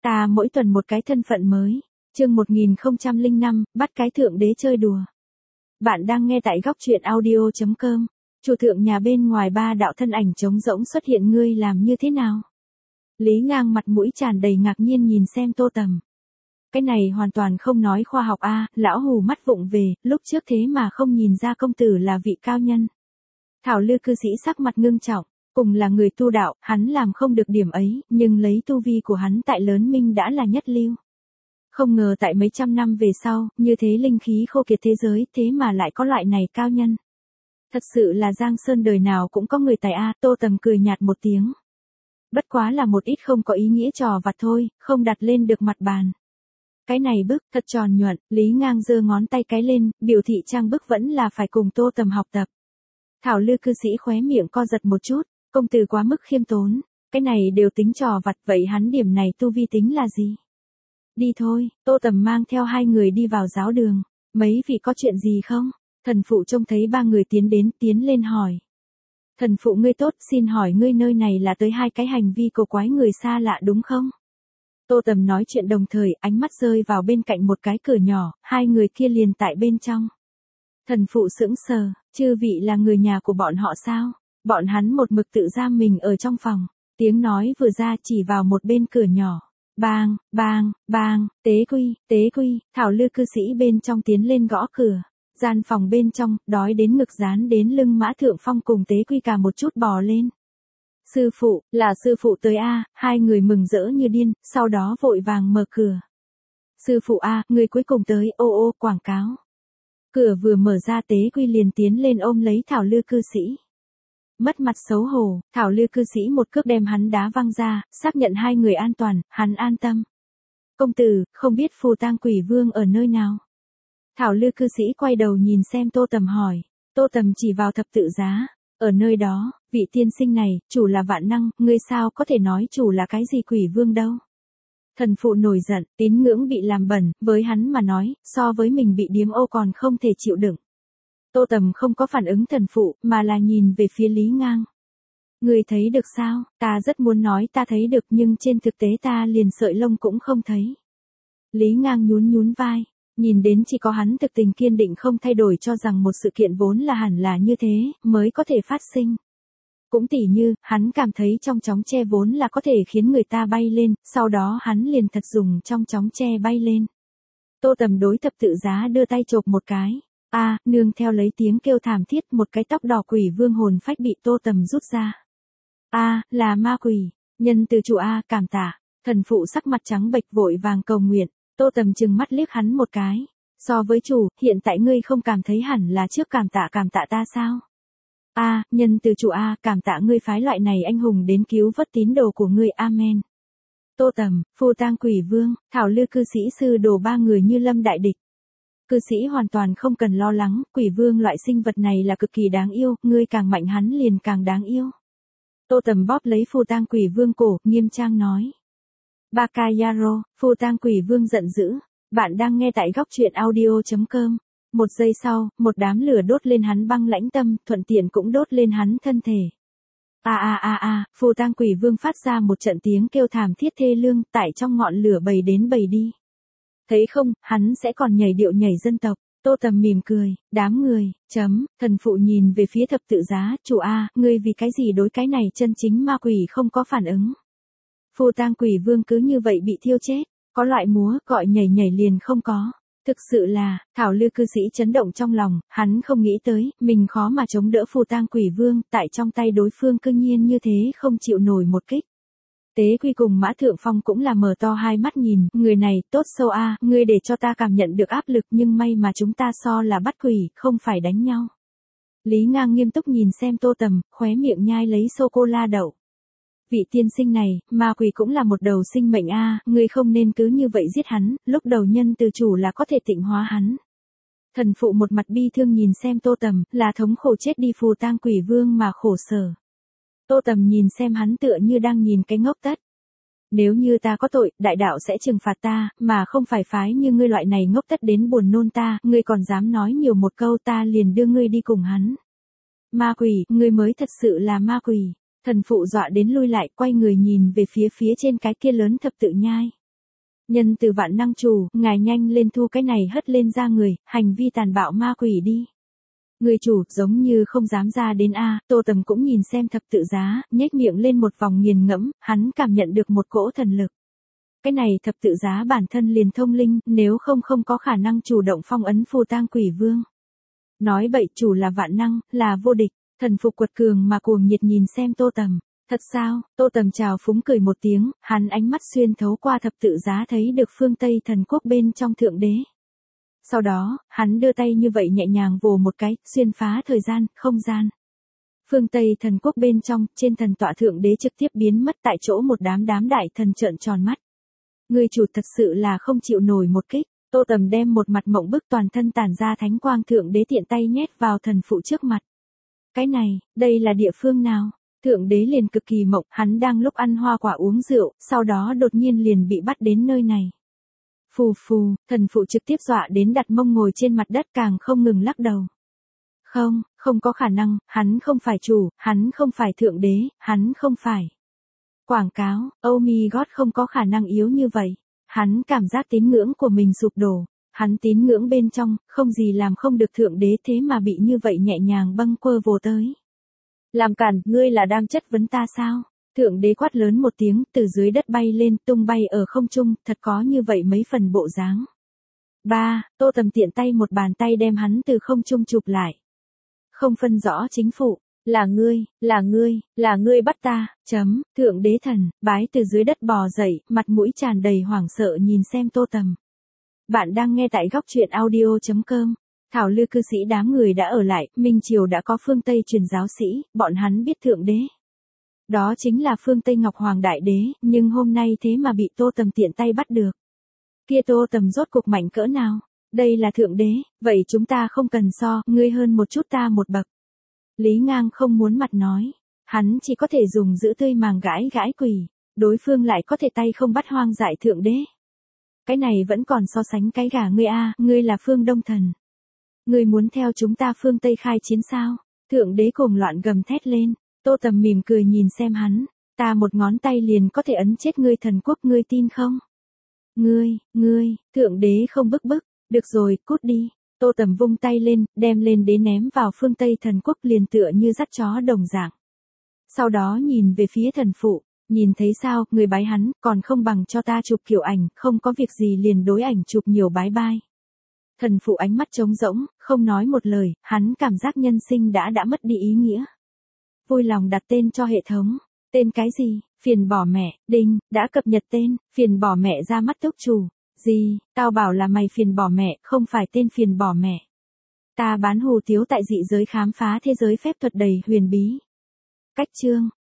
Ta mỗi tuần một cái thân phận mới. Chương 1005, bắt cái thượng đế chơi đùa. Bạn đang nghe tại góc truyện audio.com. Chủ thượng nhà bên ngoài ba đạo thân ảnh trống rỗng xuất hiện, ngươi làm như thế nào? Lý Ngang mặt mũi tràn đầy ngạc nhiên nhìn xem Tô Tầm. Cái này hoàn toàn không nói khoa học a, lão hù mắt vụng về, lúc trước thế mà không nhìn ra công tử là vị cao nhân. Thảo Lư cư sĩ sắc mặt ngưng trọng, cùng là người tu đạo, hắn làm không được điểm ấy, nhưng lấy tu vi của hắn tại Lớn Minh đã là nhất lưu. Không ngờ tại mấy trăm năm về sau, như thế linh khí khô kiệt thế giới, thế mà lại có loại này cao nhân. Thật sự là Giang Sơn đời nào cũng có người tài a. Tô Tầm cười nhạt một tiếng. Bất quá là một ít không có ý nghĩa trò vặt thôi, không đặt lên được mặt bàn. Cái này bức, thật tròn nhuận, Lý Ngang giơ ngón tay cái lên, biểu thị trang bức vẫn là phải cùng Tô Tầm học tập. Thảo Lư cư sĩ khóe miệng co giật một chút, công tử quá mức khiêm tốn, cái này đều tính trò vặt, vậy hắn điểm này tu vi tính là gì? Đi thôi, Tô Tầm mang theo hai người đi vào giáo đường, mấy vị có chuyện gì không? Thần phụ trông thấy ba người tiến lên hỏi. Thần phụ ngươi tốt, xin hỏi ngươi nơi này là tới hai cái hành vi cổ quái người xa lạ đúng không? Tô Tầm nói chuyện đồng thời, ánh mắt rơi vào bên cạnh một cái cửa nhỏ, hai người kia liền tại bên trong. Thần phụ sững sờ, chư vị là người nhà của bọn họ sao? Bọn hắn một mực tự giam mình ở trong phòng, tiếng nói vừa ra chỉ vào một bên cửa nhỏ. Bang, bang, bang, tế quy, Thảo Lư cư sĩ bên trong tiến lên gõ cửa. Gian phòng bên trong, đói đến ngực dán đến lưng Mã Thượng Phong cùng tế quy cả một chút bò lên. Sư phụ, là sư phụ tới a, hai người mừng rỡ như điên, sau đó vội vàng mở cửa. Sư phụ a, người cuối cùng tới, ô quảng cáo. Cửa vừa mở ra tế quy liền tiến lên ôm lấy Thảo Lư cư sĩ. Mất mặt xấu hổ, Thảo Lư cư sĩ một cước đem hắn đá văng ra, xác nhận hai người an toàn, hắn an tâm. Công tử, không biết Phù Tang Quỷ Vương ở nơi nào? Thảo Lư cư sĩ quay đầu nhìn xem Tô Tầm hỏi. Tô Tầm chỉ vào thập tự giá. Ở nơi đó, vị tiên sinh này, chủ là vạn năng, ngươi sao có thể nói chủ là cái gì quỷ vương đâu? Thần phụ nổi giận, tín ngưỡng bị làm bẩn, với hắn mà nói, so với mình bị điếm ô còn không thể chịu đựng. Tô Tầm không có phản ứng thần phụ, mà là nhìn về phía Lý Ngang. Ngươi thấy được sao? Ta rất muốn nói ta thấy được nhưng trên thực tế ta liền sợi lông cũng không thấy. Lý Ngang nhún vai. Nhìn đến chỉ có hắn thực tình kiên định không thay đổi cho rằng một sự kiện vốn là hẳn là như thế, mới có thể phát sinh. Cũng tỉ như, hắn cảm thấy trong chóng tre vốn là có thể khiến người ta bay lên, sau đó hắn liền thật dùng trong chóng tre bay lên. Tô Tầm đối thập tự giá đưa tay chộp một cái. Nương theo lấy tiếng kêu thảm thiết, một cái tóc đỏ quỷ vương hồn phách bị Tô Tầm rút ra. Là ma quỷ, nhân từ chủ cảm tạ. Thần phụ sắc mặt trắng bệch vội vàng cầu nguyện. Tô Tầm chừng mắt liếc hắn một cái. So với chủ, hiện tại ngươi không cảm thấy hẳn là trước cảm tạ ta sao? Nhân từ chủ cảm tạ ngươi phái loại này anh hùng đến cứu vớt tín đồ của ngươi, amen. Tô Tầm, Phù Tang Quỷ Vương, Thảo Lư cư sĩ sư đồ ba người như lâm đại địch. Cư sĩ hoàn toàn không cần lo lắng, quỷ vương loại sinh vật này là cực kỳ đáng yêu, ngươi càng mạnh hắn liền càng đáng yêu. Tô Tầm bóp lấy Phù Tang Quỷ Vương cổ, nghiêm trang nói. Bakayaro, Phù Tang Quỷ Vương giận dữ. Bạn đang nghe tại góc truyện audio.com. Một giây sau, một đám lửa đốt lên hắn băng lãnh tâm, thuận tiện cũng đốt lên hắn thân thể. Phù Tang Quỷ Vương phát ra một trận tiếng kêu thảm thiết thê lương, tại trong ngọn lửa bầy đến bầy đi. Thấy không, hắn sẽ còn nhảy điệu nhảy dân tộc. Tô Tầm mỉm cười, đám người, thần phụ nhìn về phía thập tự giá, chủ ngươi vì cái gì đối cái này chân chính ma quỷ không có phản ứng. Phù Tang Quỷ Vương cứ như vậy bị thiêu chết, có loại múa, gọi nhảy liền không có. Thực sự là, Thảo Lư cư sĩ chấn động trong lòng, hắn không nghĩ tới, mình khó mà chống đỡ Phù Tang Quỷ Vương, tại trong tay đối phương cư nhiên như thế không chịu nổi một kích. Tế Quy cùng Mã Thượng Phong cũng là mở to hai mắt nhìn, người này, tốt sâu ngươi để cho ta cảm nhận được áp lực nhưng may mà chúng ta so là bắt quỷ, không phải đánh nhau. Lý Ngang nghiêm túc nhìn xem Tô Tầm, khóe miệng nhai lấy sô-cô-la đậu. Vị tiên sinh này, ma quỷ cũng là một đầu sinh mệnh ngươi không nên cứ như vậy giết hắn, lúc đầu nhân từ chủ là có thể tịnh hóa hắn. Thần phụ một mặt bi thương nhìn xem Tô Tầm, là thống khổ chết đi Phù Tang Quỷ Vương mà khổ sở. Tô Tầm nhìn xem hắn tựa như đang nhìn cái ngốc tất. Nếu như ta có tội, đại đạo sẽ trừng phạt ta, mà không phải phái như ngươi loại này ngốc tất đến buồn nôn ta, ngươi còn dám nói nhiều một câu ta liền đưa ngươi đi cùng hắn. Ma quỷ, ngươi mới thật sự là ma quỷ. Thần phụ dọa đến lui lại, quay người nhìn về phía trên cái kia lớn thập tự nhai. Nhân từ vạn năng chủ, ngài nhanh lên thu cái này hất lên ra người, hành vi tàn bạo ma quỷ đi. Người chủ, giống như không dám ra đến a. Tô Tầm cũng nhìn xem thập tự giá, nhếch miệng lên một vòng nghiền ngẫm, hắn cảm nhận được một cỗ thần lực. Cái này thập tự giá bản thân liền thông linh, nếu không có khả năng chủ động phong ấn phù tang quỷ vương. Nói bậy, chủ là vạn năng, là vô địch. Thần phục quật cường mà cuồng nhiệt nhìn xem Tô Tầm. Thật sao? Tô Tầm chào phúng cười một tiếng, hắn ánh mắt xuyên thấu qua thập tự giá thấy được phương Tây thần quốc bên trong thượng đế. Sau đó, hắn đưa tay như vậy nhẹ nhàng vồ một cái, xuyên phá thời gian, không gian. Phương Tây thần quốc bên trong, trên thần tọa thượng đế trực tiếp biến mất tại chỗ, một đám đại thần trợn tròn mắt. Người chủ thật sự là không chịu nổi một kích. Tô Tầm đem một mặt mộng bức toàn thân tản ra thánh quang thượng đế tiện tay nhét vào thần phụ trước mặt. Cái này, đây là địa phương nào? Thượng đế liền cực kỳ mộng, hắn đang lúc ăn hoa quả uống rượu, sau đó đột nhiên liền bị bắt đến nơi này. Phù phù, thần phụ trực tiếp dọa đến đặt mông ngồi trên mặt đất, càng không ngừng lắc đầu. Không có khả năng, hắn không phải chủ, hắn không phải thượng đế, hắn không phải. Quảng cáo, oh my god, không có khả năng yếu như vậy. Hắn cảm giác tín ngưỡng của mình sụp đổ. Hắn tín ngưỡng bên trong, không gì làm không được thượng đế, thế mà bị như vậy nhẹ nhàng bâng quơ vồ tới. Làm cản, ngươi là đang chất vấn ta sao? Thượng đế quát lớn một tiếng, từ dưới đất bay lên, tung bay ở không trung, thật có như vậy mấy phần bộ dáng. Tô Tầm tiện tay một bàn tay đem hắn từ không trung chụp lại. Không phân rõ chính phụ, là ngươi bắt ta, thượng đế thần, bái từ dưới đất bò dậy, mặt mũi tràn đầy hoảng sợ nhìn xem Tô Tầm. Bạn đang nghe tại góc truyện audio.com. Thảo Lư cư sĩ đám người đã ở lại, Minh Triều đã có phương Tây truyền giáo sĩ, bọn hắn biết thượng đế. Đó chính là phương Tây Ngọc Hoàng Đại Đế, nhưng hôm nay thế mà bị Tô Tầm tiện tay bắt được. Kia Tô Tầm rốt cuộc mạnh cỡ nào? Đây là thượng đế, vậy chúng ta không cần so, ngươi hơn một chút ta một bậc. Lý Ngang không muốn mặt nói, hắn chỉ có thể dùng giữ tươi màng gãi quỷ, đối phương lại có thể tay không bắt hoang dại thượng đế. Cái này vẫn còn so sánh cái gà ngươi a, ngươi là phương Đông thần. Ngươi muốn theo chúng ta phương Tây khai chiến sao? Thượng đế cuồng loạn gầm thét lên. Tô Tầm mỉm cười nhìn xem hắn, ta một ngón tay liền có thể ấn chết ngươi thần quốc, ngươi tin không? Ngươi, thượng đế không bức, được rồi, cút đi. Tô Tầm vung tay lên, đem lên đế ném vào phương Tây thần quốc, liền tựa như dắt chó đồng dạng. Sau đó nhìn về phía thần phụ, nhìn thấy sao, người bái hắn, còn không bằng cho ta chụp kiểu ảnh, không có việc gì liền đối ảnh chụp nhiều bái bai. Thần phụ ánh mắt trống rỗng, không nói một lời, hắn cảm giác nhân sinh đã mất đi ý nghĩa. Vui lòng đặt tên cho hệ thống. Tên cái gì? Phiền bỏ mẹ, đinh, đã cập nhật tên, phiền bỏ mẹ ra mắt túc chủ. Gì, tao bảo là mày phiền bỏ mẹ, không phải tên phiền bỏ mẹ. Ta bán hủ tiếu tại dị giới, khám phá thế giới phép thuật đầy huyền bí. Cách chương.